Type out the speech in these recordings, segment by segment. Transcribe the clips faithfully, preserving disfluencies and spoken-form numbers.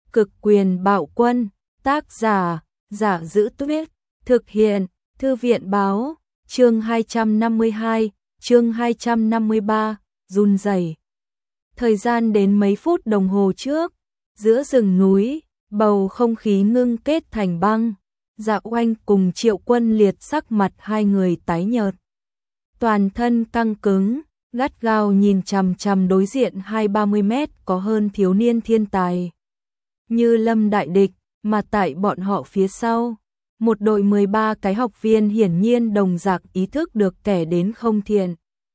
Cực quyền bạo quân, tác giả, Giả Giữ Tuyết, thực hiện, Thư viện báo, chương hai trăm năm mươi hai, chương hai trăm năm mươi ba, run rẩy. Thời gian đến mấy phút đồng hồ trước, giữa rừng núi, bầu không khí ngưng kết thành băng. Dạ Oanh cùng Triệu Quân Liệt sắc mặt hai người tái nhợt, toàn thân căng cứng, gắt gao nhìn chằm chằm đối diện hai ba mươi mét có hơn thiếu niên thiên tài như lâm đại địch, mà tại bọn họ phía sau, một đội mười ba cái học viên hiển nhiên đồng dạng ý thức được kẻ đến không thiện.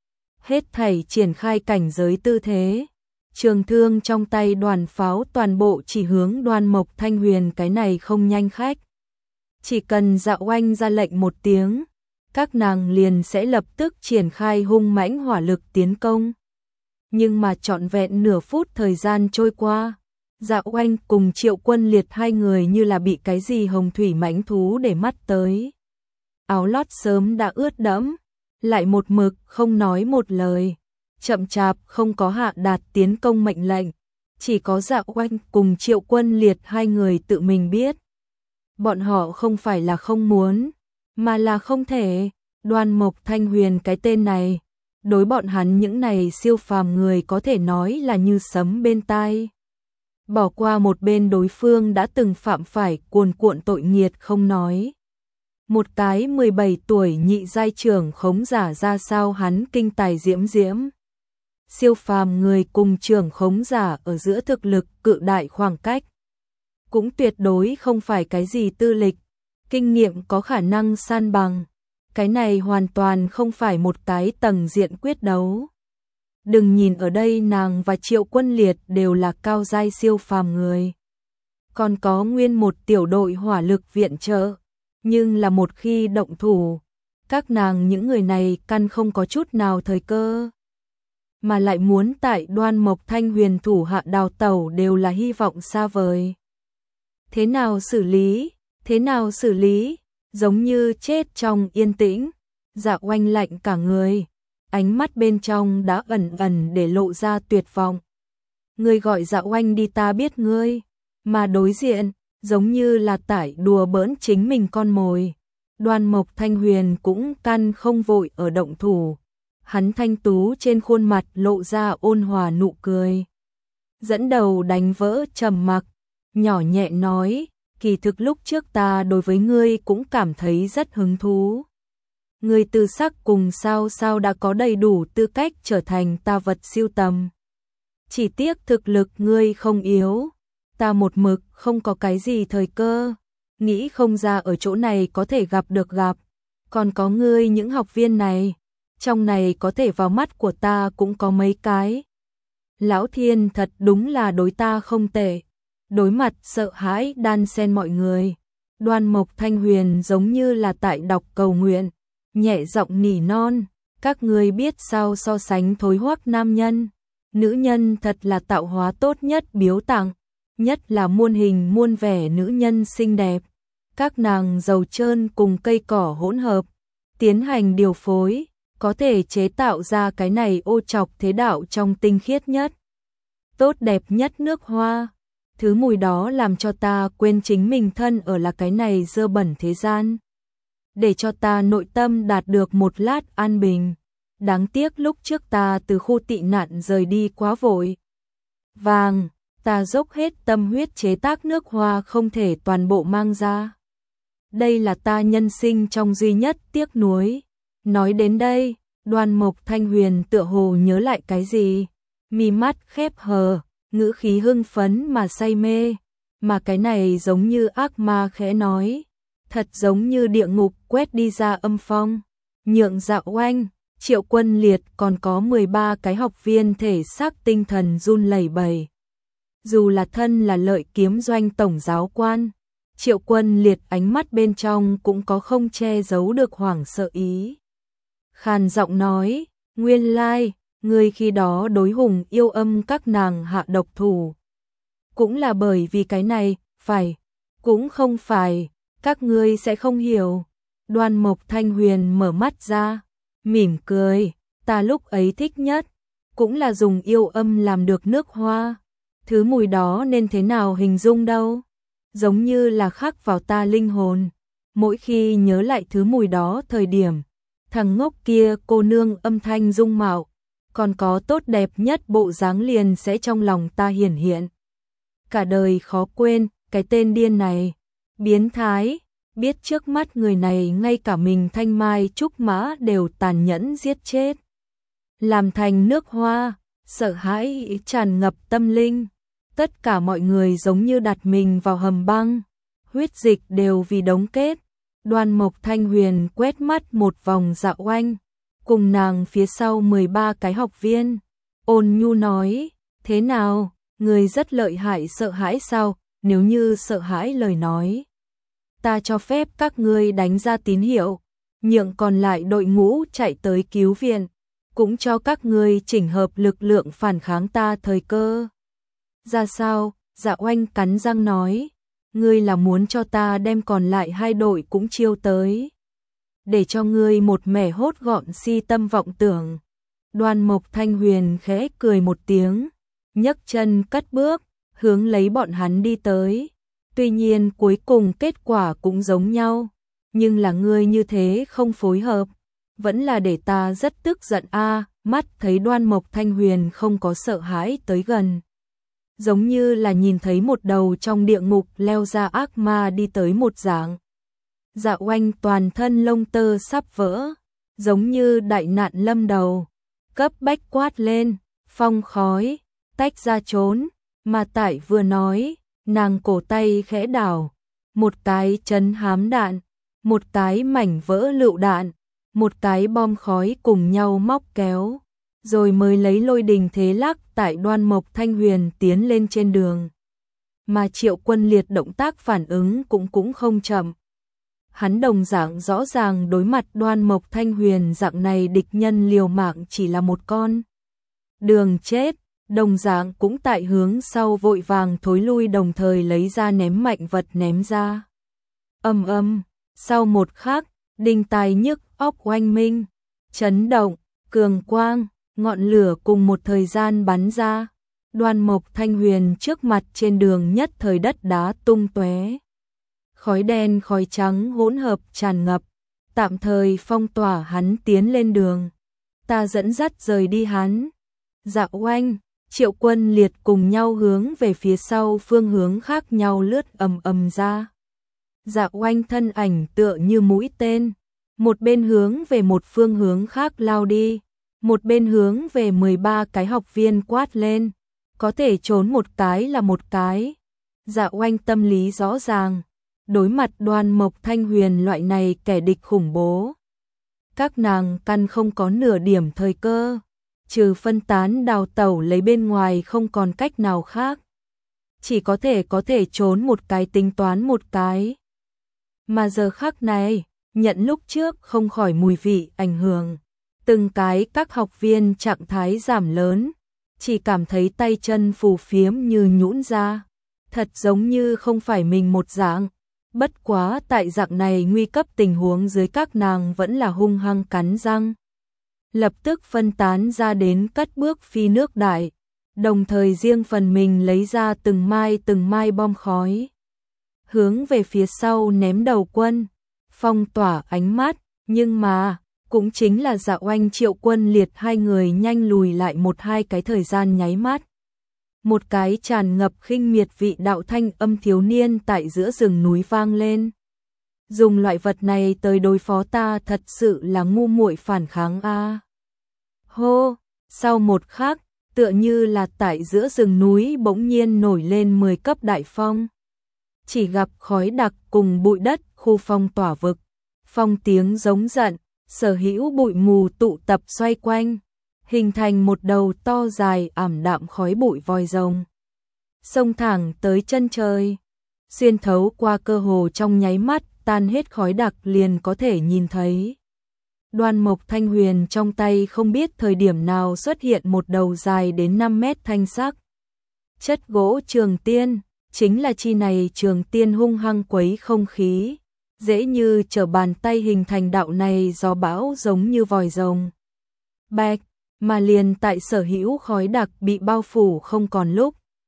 Hết thảy triển khai cảnh giới tư thế, trường thương trong tay đoàn pháo toàn bộ chỉ hướng Đoan Mộc Thanh Huyền, cái này không nhanh khách. Chỉ cần Dạ Oanh ra lệnh một tiếng, các nàng liền sẽ lập tức triển khai hung mãnh hỏa lực tiến công. Nhưng mà trọn vẹn nửa phút thời gian trôi qua, Dạ Oanh cùng Triệu Quân Liệt hai người như là bị cái gì hồng thủy mãnh thú để mắt tới. Áo lót sớm đã ướt đẫm, lại một mực không nói một lời, chậm chạp không có hạ đạt tiến công mệnh lệnh. Chỉ có Dạ Oanh cùng Triệu Quân Liệt hai người tự mình biết, bọn họ không phải là không muốn, mà là không thể. Đoan Mộc Thanh Huyền cái tên này, đối bọn hắn những này siêu phàm người có thể nói là như sấm bên tai. Bỏ qua một bên đối phương đã từng phạm phải cuồn cuộn tội nghiệt không nói. Một cái mười bảy tuổi nhị giai trưởng khống giả ra sao hắn kinh tài diễm diễm. Siêu phàm người cùng trưởng khống giả ở giữa thực lực cự đại khoảng cách. Cũng tuyệt đối không phải cái gì tư lịch, kinh nghiệm có khả năng san bằng. Cái này hoàn toàn không phải một cái tầng diện quyết đấu. Đừng nhìn ở đây nàng và Triệu Quân Liệt đều là cao giai siêu phàm người. Còn có nguyên một tiểu đội hỏa lực viện trợ. Nhưng là một khi động thủ, các nàng những người này căn không có chút nào thời cơ. Mà lại muốn tại Đoan Mộc Thanh Huyền thủ hạ đào tẩu đều là hy vọng xa vời. Thế nào xử lý? Thế nào xử lý? Giống như chết trong yên tĩnh. Dạ Oanh lạnh cả người, ánh mắt bên trong đã ẩn ẩn để lộ ra tuyệt vọng. Ngươi gọi Dạ Oanh đi, ta biết ngươi. Mà đối diện, giống như là tải đùa bỡn chính mình con mồi. Đoan Mộc Thanh Huyền cũng căn không vội ở động thủ. Hắn thanh tú trên khuôn mặt lộ ra ôn hòa nụ cười. Dẫn đầu đánh vỡ trầm mặc, nhỏ nhẹ nói, kỳ thực lúc trước ta đối với ngươi cũng cảm thấy rất hứng thú. Ngươi tư sắc cùng sao sao đã có đầy đủ tư cách trở thành ta vật siêu tầm. Chỉ tiếc thực lực ngươi không yếu, ta một mực không có cái gì thời cơ, nghĩ không ra ở chỗ này có thể gặp được gặp. Còn có ngươi những học viên này, trong này có thể vào mắt của ta cũng có mấy cái. Lão Thiên thật đúng là đối ta không tệ. Đối mặt sợ hãi đan xen mọi người, Đoan Mộc Thanh Huyền giống như là tại đọc cầu nguyện, nhẹ giọng nỉ non, các ngươi biết sao so sánh thối hoắc nam nhân, nữ nhân thật là tạo hóa tốt nhất biếu tặng, nhất là muôn hình muôn vẻ nữ nhân xinh đẹp, các nàng dầu trơn cùng cây cỏ hỗn hợp, tiến hành điều phối, có thể chế tạo ra cái này ô trọc thế đạo trong tinh khiết nhất, tốt đẹp nhất nước hoa. Thứ mùi đó làm cho ta quên chính mình thân ở là cái này dơ bẩn thế gian. Để cho ta nội tâm đạt được một lát an bình. Đáng tiếc lúc trước ta từ khu tị nạn rời đi quá vội. Vàng, ta dốc hết tâm huyết chế tác nước hoa không thể toàn bộ mang ra. Đây là ta nhân sinh trong duy nhất tiếc nuối. Nói đến đây, Đoan Mộc Thanh Huyền tựa hồ nhớ lại cái gì. Mi mắt khép hờ, ngữ khí hưng phấn mà say mê, mà cái này giống như ác ma khẽ nói, thật giống như địa ngục quét đi ra âm phong, nhượng Dạ Oanh, Triệu Quân Liệt còn có mười ba cái học viên thể xác tinh thần run lẩy bẩy. Dù là thân là Lợi Kiếm Doanh tổng giáo quan, Triệu Quân Liệt ánh mắt bên trong cũng có không che giấu được hoảng sợ ý. Khàn giọng nói, nguyên lai, ngươi khi đó đối Hùng Yêu Âm các nàng hạ độc thủ. Cũng là bởi vì cái này, phải, cũng không phải, các ngươi sẽ không hiểu. Đoan Mộc Thanh Huyền mở mắt ra, mỉm cười, ta lúc ấy thích nhất, cũng là dùng yêu âm làm được nước hoa. Thứ mùi đó nên thế nào hình dung đâu? Giống như là khắc vào ta linh hồn. Mỗi khi nhớ lại thứ mùi đó thời điểm, thằng ngốc kia cô nương âm thanh dung mạo, còn có tốt đẹp nhất bộ dáng liền sẽ trong lòng ta hiển hiện. Cả đời khó quên, cái tên điên này, biến thái, biết trước mắt người này ngay cả mình Thanh Mai Trúc Mã đều tàn nhẫn giết chết. Làm thành nước hoa, sợ hãi tràn ngập tâm linh, tất cả mọi người giống như đặt mình vào hầm băng, huyết dịch đều vì đống kết. Đoan Mộc Thanh Huyền quét mắt một vòng Dạ Oanh, cùng nàng phía sau mười ba cái học viên, ôn nhu nói, thế nào, người rất lợi hại sợ hãi sao, nếu như sợ hãi lời nói. Ta cho phép các ngươi đánh ra tín hiệu, nhượng còn lại đội ngũ chạy tới cứu viện, cũng cho các ngươi chỉnh hợp lực lượng phản kháng ta thời cơ. Ra sao, Dạ Oanh cắn răng nói, ngươi là muốn cho ta đem còn lại hai đội cũng chiêu tới, để cho ngươi một mẻ hốt gọn si tâm vọng tưởng. Đoan Mộc Thanh Huyền khẽ cười một tiếng, nhấc chân cất bước, hướng lấy bọn hắn đi tới. Tuy nhiên cuối cùng kết quả cũng giống nhau, nhưng là ngươi như thế không phối hợp, vẫn là để ta rất tức giận a. Mắt thấy Đoan Mộc Thanh Huyền không có sợ hãi tới gần, giống như là nhìn thấy một đầu trong địa ngục leo ra ác ma đi tới một dạng. Dạ Oanh toàn thân lông tơ sắp vỡ, giống như đại nạn lâm đầu, cấp bách quát lên, phong khói, tách ra trốn, mà tại vừa nói, nàng cổ tay khẽ đảo, một cái chấn hám đạn, một cái mảnh vỡ lựu đạn, một cái bom khói cùng nhau móc kéo, rồi mới lấy lôi đình thế lắc tại Đoan Mộc Thanh Huyền tiến lên trên đường. Mà Triệu Quân Liệt động tác phản ứng cũng cũng không chậm. Hắn đồng dạng rõ ràng đối mặt Đoan Mộc Thanh Huyền dạng này địch nhân liều mạng chỉ là một con đường chết, đồng dạng cũng tại hướng sau vội vàng thối lui đồng thời lấy ra ném mạnh vật ném ra. Âm âm, sau một khắc, đinh tai nhức óc oanh minh, chấn động, cường quang, ngọn lửa cùng một thời gian bắn ra. Đoan Mộc Thanh Huyền trước mặt trên đường nhất thời đất đá tung tóe. Khói đen khói trắng hỗn hợp tràn ngập, tạm thời phong tỏa hắn tiến lên đường. Ta dẫn dắt rời đi hắn. Dạ Oanh, Triệu Quân Liệt cùng nhau hướng về phía sau phương hướng khác nhau lướt ầm ầm ra. Dạ Oanh thân ảnh tựa như mũi tên, một bên hướng về một phương hướng khác lao đi, một bên hướng về mười ba cái học viên quát lên, có thể trốn một cái là một cái. Dạ Oanh tâm lý rõ ràng, đối mặt Đoan Mộc Thanh Huyền loại này kẻ địch khủng bố, các nàng căn không có nửa điểm thời cơ, trừ phân tán đào tẩu lấy bên ngoài không còn cách nào khác. Chỉ có thể có thể trốn một cái tính toán một cái. Mà giờ khắc này, nhận lúc trước không khỏi mùi vị ảnh hưởng, từng cái các học viên trạng thái giảm lớn, chỉ cảm thấy tay chân phù phiếm như nhũn ra, thật giống như không phải mình một dạng. Bất quá tại dạng này nguy cấp tình huống dưới các nàng vẫn là hung hăng cắn răng, lập tức phân tán ra đến cất bước phi nước đại, đồng thời riêng phần mình lấy ra từng mai từng mai bom khói, hướng về phía sau ném đầu quân, phong tỏa ánh mắt. Nhưng mà cũng chính là Dạ Oanh Triệu Quân Liệt hai người nhanh lùi lại một hai cái thời gian nháy mắt. Một cái tràn ngập khinh miệt vị đạo thanh âm thiếu niên tại giữa rừng núi vang lên. Dùng loại vật này tới đối phó ta thật sự là ngu muội phản kháng a. Hô, sau một khắc, tựa như là tại giữa rừng núi bỗng nhiên nổi lên mười cấp đại phong. Chỉ gặp khói đặc cùng bụi đất khu phong tỏa vực. Phong tiếng giống giận, sở hữu bụi mù tụ tập xoay quanh, hình thành một đầu to dài ảm đạm khói bụi vòi rồng. Xông thẳng tới chân trời, xuyên thấu qua cơ hồ trong nháy mắt, tan hết khói đặc liền có thể nhìn thấy. Đoan Mộc Thanh Huyền trong tay không biết thời điểm nào xuất hiện một đầu dài đến năm mét thanh sắc. Chất gỗ trường tiên, chính là chi này trường tiên hung hăng quấy không khí, dễ như trở bàn tay hình thành đạo này gió bão giống như vòi rồng. Bạch, mà liền tại sở hữu khói đặc bị bao phủ không còn lúc.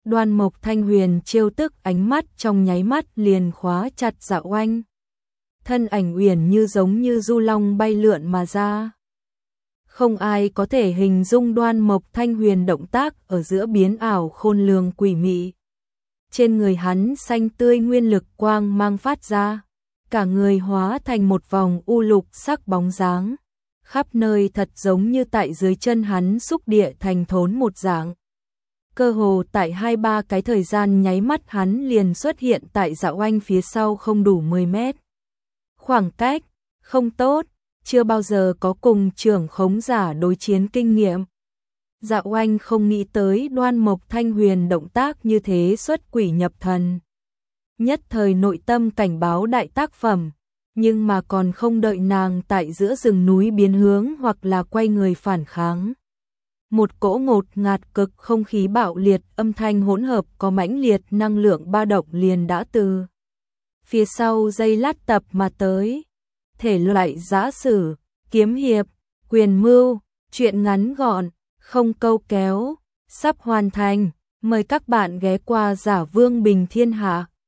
Đoan Mộc Thanh Huyền trêu tức ánh mắt trong nháy mắt liền khóa chặt Dạ Oanh. Thân ảnh uyển như giống như du long bay lượn mà ra. Không ai có thể hình dung Đoan Mộc Thanh Huyền động tác ở giữa biến ảo khôn lường quỷ mị. Trên người hắn xanh tươi nguyên lực quang mang phát ra, cả người hóa thành một vòng u lục sắc bóng dáng, khắp nơi thật giống như tại dưới chân hắn xúc địa thành thốn một dạng. Cơ hồ tại hai ba cái thời gian nháy mắt hắn liền xuất hiện tại Dạ Oanh phía sau không đủ mười mét. Khoảng cách không tốt, chưa bao giờ có cùng trưởng khống giả đối chiến kinh nghiệm. Dạ Oanh không nghĩ tới Đoan Mộc Thanh Huyền động tác như thế xuất quỷ nhập thần. Nhất thời nội tâm cảnh báo đại tác phẩm, nhưng mà còn không đợi nàng tại giữa rừng núi biến hướng hoặc là quay người phản kháng. Một cỗ ngột ngạt cực không khí bạo liệt, âm thanh hỗn hợp có mãnh liệt năng lượng ba động liền đã từ phía sau dây lát tập mà tới. Thể loại giã sử, kiếm hiệp, quyền mưu, truyện ngắn gọn, không câu kéo, sắp hoàn thành. Mời các bạn ghé qua Giả Vương Bình Thiên Hạ.